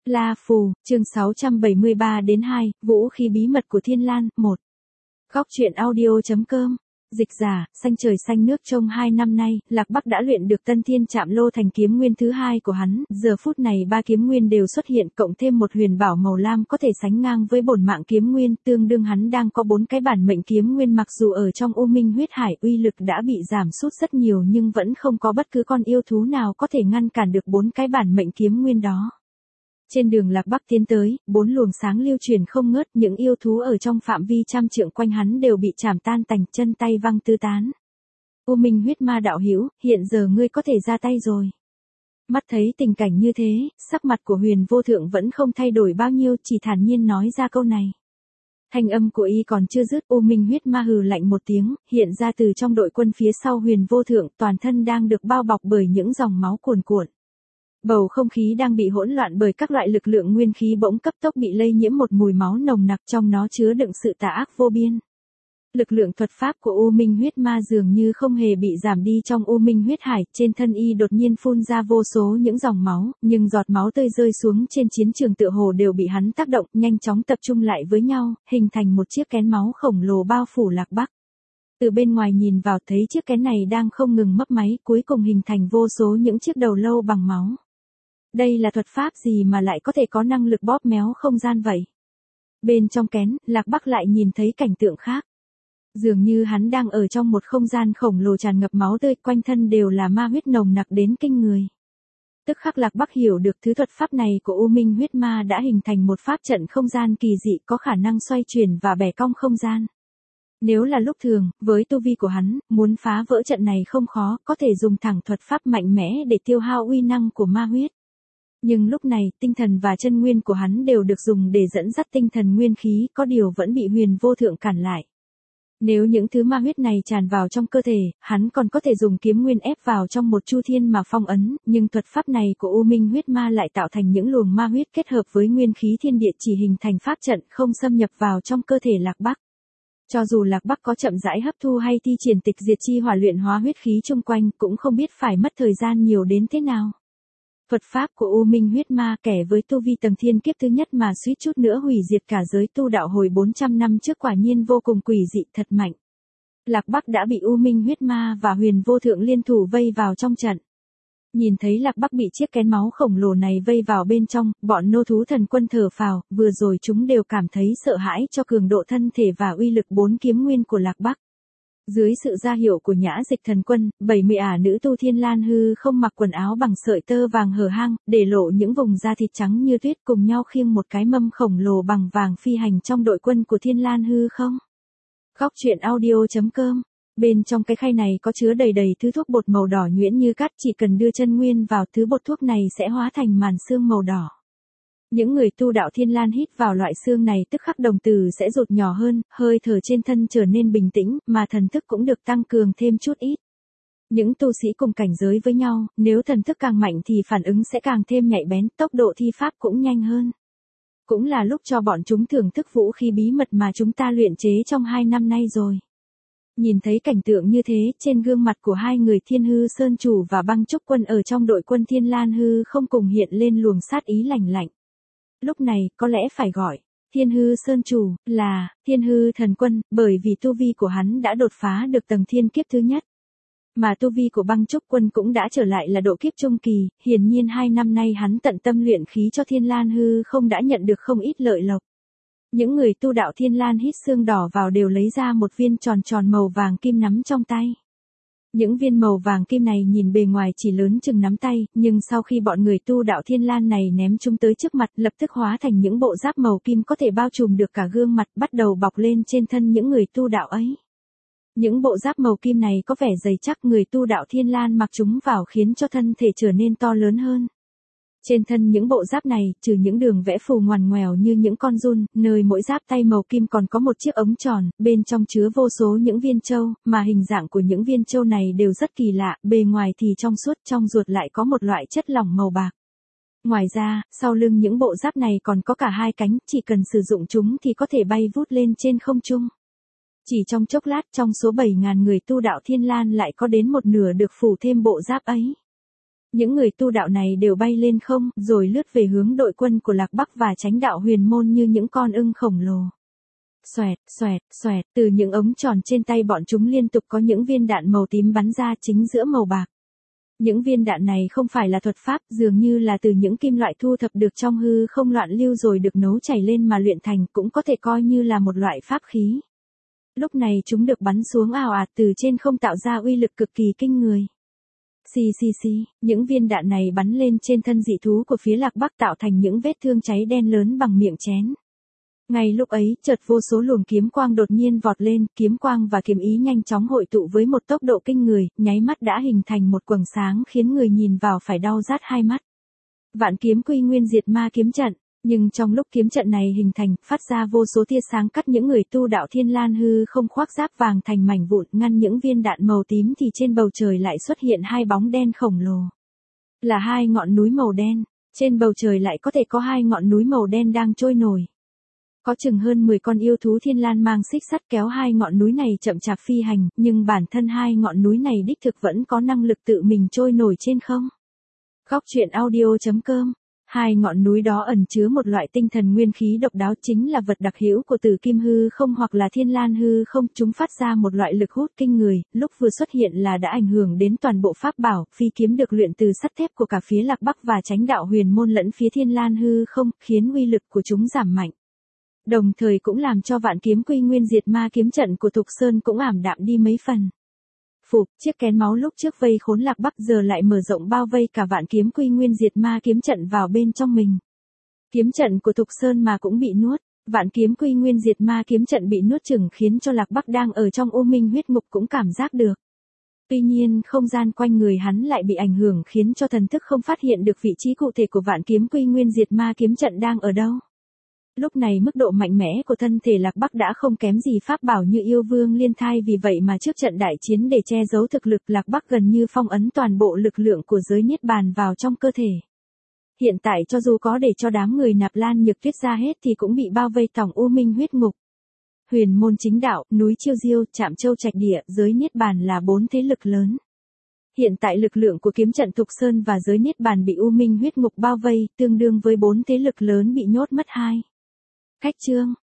La Phù, chương 673-2, Vũ khí bí mật của Thiên Lan, 1. Góc truyện audio.com. Dịch giả, xanh trời xanh nước. Trong 2 năm nay, Lạc Bắc đã luyện được Tân Thiên Trạm Lô thành kiếm nguyên thứ 2 của hắn, giờ phút này 3 kiếm nguyên đều xuất hiện cộng thêm một huyền bảo màu lam có thể sánh ngang với bổn mạng kiếm nguyên, tương đương hắn đang có 4 cái bản mệnh kiếm nguyên. Mặc dù ở trong U Minh huyết hải uy lực đã bị giảm sút rất nhiều nhưng vẫn không có bất cứ con yêu thú nào có thể ngăn cản được 4 cái bản mệnh kiếm nguyên đó. Trên đường Lạc Bắc tiến tới, 4 luồng sáng lưu truyền không ngớt, những yêu thú ở trong phạm vi trăm trượng quanh hắn đều bị chảm tan tành, chân tay văng tứ tán. U Minh huyết ma đạo hữu, hiện giờ ngươi có thể ra tay rồi. Mắt thấy tình cảnh như thế, sắc mặt của Huyền Vô Thượng vẫn không thay đổi bao nhiêu, chỉ thản nhiên nói ra câu này. Thanh âm của y còn chưa dứt, U Minh huyết ma hừ lạnh một tiếng, hiện ra từ trong đội quân phía sau Huyền Vô Thượng, toàn thân đang được bao bọc bởi những dòng máu cuồn cuộn. Bầu không khí đang bị hỗn loạn bởi các loại lực lượng nguyên khí bỗng cấp tốc bị lây nhiễm một mùi máu nồng nặc, trong nó chứa đựng sự tà ác vô biên. Lực lượng thuật pháp của U Minh huyết ma dường như không hề bị giảm đi trong U Minh huyết hải, trên thân y đột nhiên phun ra vô số những dòng máu, nhưng giọt máu tươi rơi xuống trên chiến trường tựa hồ đều bị hắn tác động, nhanh chóng tập trung lại với nhau, hình thành một chiếc kén máu khổng lồ bao phủ Lạc Bắc. Từ bên ngoài nhìn vào thấy chiếc kén này đang không ngừng mấp máy, cuối cùng hình thành vô số những chiếc đầu lâu bằng máu. Đây là thuật pháp gì mà lại có thể có năng lực bóp méo không gian vậy? Bên trong kén, Lạc Bắc lại nhìn thấy cảnh tượng khác. Dường như hắn đang ở trong một không gian khổng lồ tràn ngập máu tươi, quanh thân đều là ma huyết nồng nặc đến kinh người. Tức khắc Lạc Bắc hiểu được thứ thuật pháp này của U Minh huyết ma đã hình thành một pháp trận không gian kỳ dị có khả năng xoay chuyển và bẻ cong không gian. Nếu là lúc thường, với tu vi của hắn, muốn phá vỡ trận này không khó, có thể dùng thẳng thuật pháp mạnh mẽ để tiêu hao uy năng của ma huyết. Nhưng lúc này, tinh thần và chân nguyên của hắn đều được dùng để dẫn dắt tinh thần nguyên khí, có điều vẫn bị Huyền Vô Thượng cản lại. Nếu những thứ ma huyết này tràn vào trong cơ thể, hắn còn có thể dùng kiếm nguyên ép vào trong một chu thiên mà phong ấn, nhưng thuật pháp này của U Minh huyết ma lại tạo thành những luồng ma huyết kết hợp với nguyên khí thiên địa chỉ hình thành pháp trận không xâm nhập vào trong cơ thể Lạc Bắc. Cho dù Lạc Bắc có chậm rãi hấp thu hay thi triển tịch diệt chi hỏa luyện hóa huyết khí chung quanh cũng không biết phải mất thời gian nhiều đến thế nào. Thuật pháp của U Minh huyết ma kẻ với tu vi tầng thiên kiếp thứ nhất mà suýt chút nữa hủy diệt cả giới tu đạo hồi 400 năm trước quả nhiên vô cùng quỷ dị thật mạnh. Lạc Bắc đã bị U Minh huyết ma và Huyền Vô Thượng liên thủ vây vào trong trận. Nhìn thấy Lạc Bắc bị chiếc kén máu khổng lồ này vây vào bên trong, bọn nô thú thần quân thở phào, vừa rồi chúng đều cảm thấy sợ hãi cho cường độ thân thể và uy lực 4 kiếm nguyên của Lạc Bắc. Dưới sự ra hiệu của Nhã Dịch thần quân, 70 nữ tu Thiên Lan hư không mặc quần áo bằng sợi tơ vàng hở hang, để lộ những vùng da thịt trắng như tuyết cùng nhau khiêng một cái mâm khổng lồ bằng vàng phi hành trong đội quân của Thiên Lan hư không. Góc truyện audio.com. Bên trong cái khay này có chứa đầy thứ thuốc bột màu đỏ nhuyễn như cát, chỉ cần đưa chân nguyên vào thứ bột thuốc này sẽ hóa thành màn sương màu đỏ. Những người tu đạo Thiên Lan hít vào loại xương này tức khắc đồng tử sẽ rụt nhỏ hơn, hơi thở trên thân trở nên bình tĩnh, mà thần thức cũng được tăng cường thêm chút ít. Những tu sĩ cùng cảnh giới với nhau, nếu thần thức càng mạnh thì phản ứng sẽ càng thêm nhạy bén, tốc độ thi pháp cũng nhanh hơn. Cũng là lúc cho bọn chúng thưởng thức vũ khí bí mật mà chúng ta luyện chế trong 2 năm nay rồi. Nhìn thấy cảnh tượng như thế, trên gương mặt của hai người Thiên Hư Sơn Chủ và Băng Trúc Quân ở trong đội quân Thiên Lan hư không cùng hiện lên luồng sát ý lạnh lạnh. Lúc này, có lẽ phải gọi Thiên Hư Sơn Chủ là Thiên Hư Thần Quân, bởi vì tu vi của hắn đã đột phá được tầng thiên kiếp thứ nhất. Mà tu vi của Băng Trúc Quân cũng đã trở lại là độ kiếp trung kỳ, hiển nhiên 2 năm nay hắn tận tâm luyện khí cho Thiên Lan hư không đã nhận được không ít lợi lộc. Những người tu đạo Thiên Lan hít xương đỏ vào đều lấy ra một viên tròn tròn màu vàng kim nắm trong tay. Những viên màu vàng kim này nhìn bề ngoài chỉ lớn chừng nắm tay, nhưng sau khi bọn người tu đạo Thiên Lan này ném chúng tới trước mặt lập tức hóa thành những bộ giáp màu kim có thể bao trùm được cả gương mặt, bắt đầu bọc lên trên thân những người tu đạo ấy. Những bộ giáp màu kim này có vẻ dày chắc, người tu đạo Thiên Lan mặc chúng vào khiến cho thân thể trở nên to lớn hơn. Trên thân những bộ giáp này, trừ những đường vẽ phù ngoằn ngoèo như những con giun, nơi mỗi giáp tay màu kim còn có một chiếc ống tròn, bên trong chứa vô số những viên châu, mà hình dạng của những viên châu này đều rất kỳ lạ, bề ngoài thì trong suốt, trong ruột lại có một loại chất lỏng màu bạc. Ngoài ra, sau lưng những bộ giáp này còn có cả 2 cánh, chỉ cần sử dụng chúng thì có thể bay vút lên trên không trung. Chỉ trong chốc lát, trong số 7.000 người tu đạo Thiên Lan lại có đến một nửa được phủ thêm bộ giáp ấy. Những người tu đạo này đều bay lên không, rồi lướt về hướng đội quân của Lạc Bắc và Chánh đạo Huyền Môn như những con ưng khổng lồ. Xoẹt, xoẹt, xoẹt, từ những ống tròn trên tay bọn chúng liên tục có những viên đạn màu tím bắn ra chính giữa màu bạc. Những viên đạn này không phải là thuật pháp, dường như là từ những kim loại thu thập được trong hư không loạn lưu rồi được nấu chảy lên mà luyện thành, cũng có thể coi như là một loại pháp khí. Lúc này chúng được bắn xuống ào ạt từ trên không tạo ra uy lực cực kỳ kinh người. Xì xì xì, những viên đạn này bắn lên trên thân dị thú của phía Lạc Bắc tạo thành những vết thương cháy đen lớn bằng miệng chén. Ngay lúc ấy, chợt vô số luồng kiếm quang đột nhiên vọt lên, kiếm quang và kiếm ý nhanh chóng hội tụ với một tốc độ kinh người, nháy mắt đã hình thành một quầng sáng khiến người nhìn vào phải đau rát hai mắt. Vạn kiếm quy nguyên diệt ma kiếm trận, nhưng trong lúc kiếm trận này hình thành, phát ra vô số tia sáng cắt những người tu đạo Thiên Lan hư không khoác giáp vàng thành mảnh vụn, ngăn những viên đạn màu tím thì trên bầu trời lại xuất hiện hai bóng đen khổng lồ. Là hai ngọn núi màu đen, trên bầu trời lại có thể có hai ngọn núi màu đen đang trôi nổi. Có chừng hơn 10 con yêu thú Thiên Lan mang xích sắt kéo hai ngọn núi này chậm chạp phi hành, nhưng bản thân hai ngọn núi này đích thực vẫn có năng lực tự mình trôi nổi trên không. Góc truyện audio.com. Hai ngọn núi đó ẩn chứa một loại tinh thần nguyên khí độc đáo, chính là vật đặc hữu của Tử Kim hư không hoặc là Thiên Lan hư không, chúng phát ra một loại lực hút kinh người, lúc vừa xuất hiện là đã ảnh hưởng đến toàn bộ pháp bảo, phi kiếm được luyện từ sắt thép của cả phía Lạc Bắc và Chánh đạo Huyền Môn lẫn phía Thiên Lan hư không, khiến uy lực của chúng giảm mạnh. Đồng thời cũng làm cho vạn kiếm quy nguyên diệt ma kiếm trận của Thục Sơn cũng ảm đạm đi mấy phần. Phục, chiếc kén máu lúc trước vây khốn Lạc Bắc giờ lại mở rộng bao vây cả vạn kiếm quy nguyên diệt ma kiếm trận vào bên trong mình. Kiếm trận của Thục Sơn mà cũng bị nuốt, vạn kiếm quy nguyên diệt ma kiếm trận bị nuốt chửng khiến cho Lạc Bắc đang ở trong u minh huyết ngục cũng cảm giác được. Tuy nhiên không gian quanh người hắn lại bị ảnh hưởng khiến cho thần thức không phát hiện được vị trí cụ thể của vạn kiếm quy nguyên diệt ma kiếm trận đang ở đâu. Lúc này mức độ mạnh mẽ của thân thể Lạc Bắc đã không kém gì pháp bảo như yêu vương liên thai, vì vậy mà trước trận đại chiến để che giấu thực lực, Lạc Bắc gần như phong ấn toàn bộ lực lượng của giới niết bàn vào trong cơ thể. Hiện tại cho dù có để cho đám người Nạp Lan Nhược Tuyết ra hết thì cũng bị bao vây tổng u minh huyết ngục. Huyền Môn Chính Đạo, núi Chiêu Diêu, Trạm Châu Trạch Địa, giới niết bàn là 4 thế lực lớn. Hiện tại lực lượng của kiếm trận Thục Sơn và giới niết bàn bị u minh huyết ngục bao vây, tương đương với 4 thế lực lớn bị nhốt mất 2. Cách chương